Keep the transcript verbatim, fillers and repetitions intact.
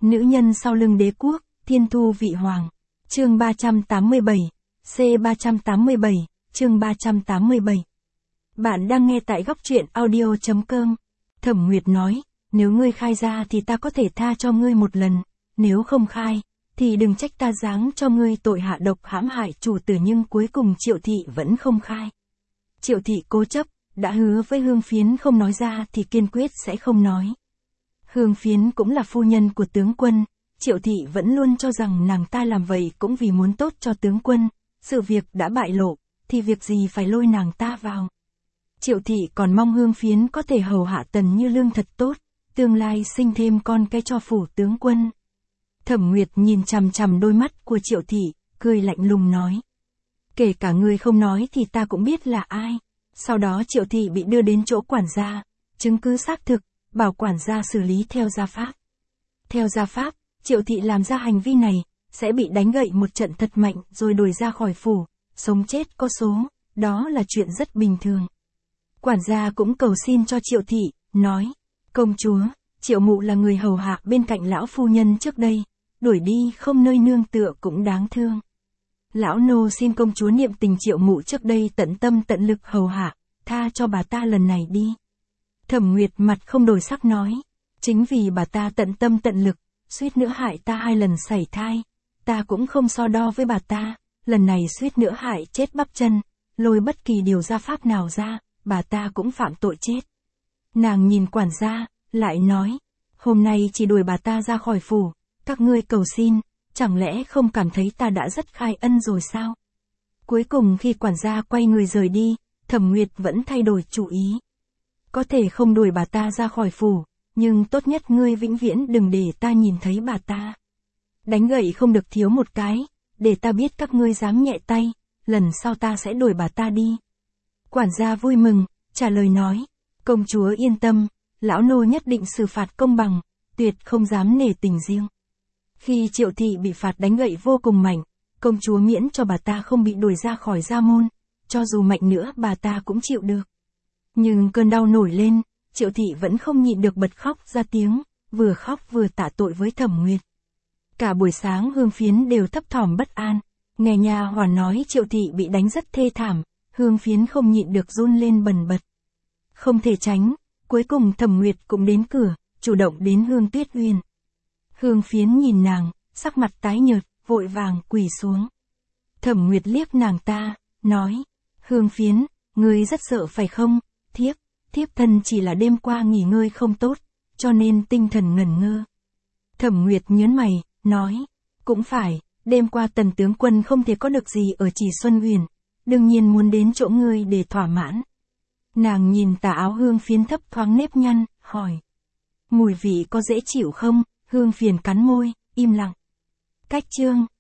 Nữ nhân sau lưng đế quốc, thiên thu vị hoàng. Chương ba trăm tám mươi bảy, C ba trăm tám mươi bảy, chương ba trăm tám mươi bảy. Bạn đang nghe tại góc truyện audio chấm com. Thẩm Nguyệt nói, nếu ngươi khai ra thì ta có thể tha cho ngươi một lần, nếu không khai, thì đừng trách ta giáng cho ngươi tội hạ độc hãm hại chủ tử. Nhưng cuối cùng Triệu Thị vẫn không khai. Triệu Thị cố chấp, đã hứa với Hương Phiến không nói ra thì kiên quyết sẽ không nói. Hương Phiến cũng là phu nhân của tướng quân, Triệu Thị vẫn luôn cho rằng nàng ta làm vậy cũng vì muốn tốt cho tướng quân, sự việc đã bại lộ, thì việc gì phải lôi nàng ta vào. Triệu Thị còn mong Hương Phiến có thể hầu hạ Tần Như Lương thật tốt, tương lai sinh thêm con cái cho phủ tướng quân. Thẩm Nguyệt nhìn chằm chằm đôi mắt của Triệu Thị, cười lạnh lùng nói. Kể cả ngươi không nói thì ta cũng biết là ai. Sau đó Triệu Thị bị đưa đến chỗ quản gia, chứng cứ xác thực, bảo quản gia xử lý theo gia pháp. Theo gia pháp, Triệu Thị làm ra hành vi này, sẽ bị đánh gậy một trận thật mạnh rồi đuổi ra khỏi phủ, sống chết có số, đó là chuyện rất bình thường. Quản gia cũng cầu xin cho Triệu Thị, nói, công chúa, Triệu mụ là người hầu hạ bên cạnh lão phu nhân trước đây, đuổi đi không nơi nương tựa cũng đáng thương. Lão nô xin công chúa niệm tình Triệu mụ trước đây tận tâm tận lực hầu hạ, tha cho bà ta lần này đi. Thẩm Nguyệt mặt không đổi sắc nói, chính vì bà ta tận tâm tận lực, suýt nữa hại ta hai lần sảy thai, ta cũng không so đo với bà ta, lần này suýt nữa hại chết bắp chân, lôi bất kỳ điều gia pháp nào ra, bà ta cũng phạm tội chết. Nàng nhìn quản gia, lại nói, hôm nay chỉ đuổi bà ta ra khỏi phủ, các ngươi cầu xin, chẳng lẽ không cảm thấy ta đã rất khai ân rồi sao? Cuối cùng khi quản gia quay người rời đi, Thẩm Nguyệt vẫn thay đổi chủ ý. Có thể không đuổi bà ta ra khỏi phủ, nhưng tốt nhất ngươi vĩnh viễn đừng để ta nhìn thấy bà ta. Đánh gậy không được thiếu một cái, để ta biết các ngươi dám nhẹ tay, lần sau ta sẽ đuổi bà ta đi. Quản gia vui mừng, trả lời nói, công chúa yên tâm, lão nô nhất định xử phạt công bằng, tuyệt không dám nể tình riêng. Khi Triệu Thị bị phạt đánh gậy vô cùng mạnh, công chúa miễn cho bà ta không bị đuổi ra khỏi gia môn, cho dù mạnh nữa bà ta cũng chịu được. Nhưng cơn đau nổi lên, Triệu Thị vẫn không nhịn được bật khóc ra tiếng, vừa khóc vừa tạ tội với Thẩm Nguyệt. Cả buổi sáng Hương Phiến đều thấp thỏm bất an, nghe nha hoàn nói Triệu Thị bị đánh rất thê thảm, Hương Phiến không nhịn được run lên bần bật. Không thể tránh, cuối cùng Thẩm Nguyệt cũng đến cửa, chủ động đến Hương Tuyết Uyên. Hương Phiến nhìn nàng, sắc mặt tái nhợt, vội vàng quỳ xuống. Thẩm Nguyệt liếc nàng ta, nói, Hương Phiến, ngươi rất sợ phải không? Thiếp, thiếp thân chỉ là đêm qua nghỉ ngơi không tốt, cho nên tinh thần ngẩn ngơ. Thẩm Nguyệt nhớn mày, nói, cũng phải, đêm qua Tần tướng quân không thể có được gì ở Trì Xuân Huyền, đương nhiên muốn đến chỗ ngươi để thỏa mãn. Nàng nhìn tà áo Hương Phiến thấp thoáng nếp nhăn, hỏi, mùi vị có dễ chịu không? Hương Phiến cắn môi, im lặng. Cách chương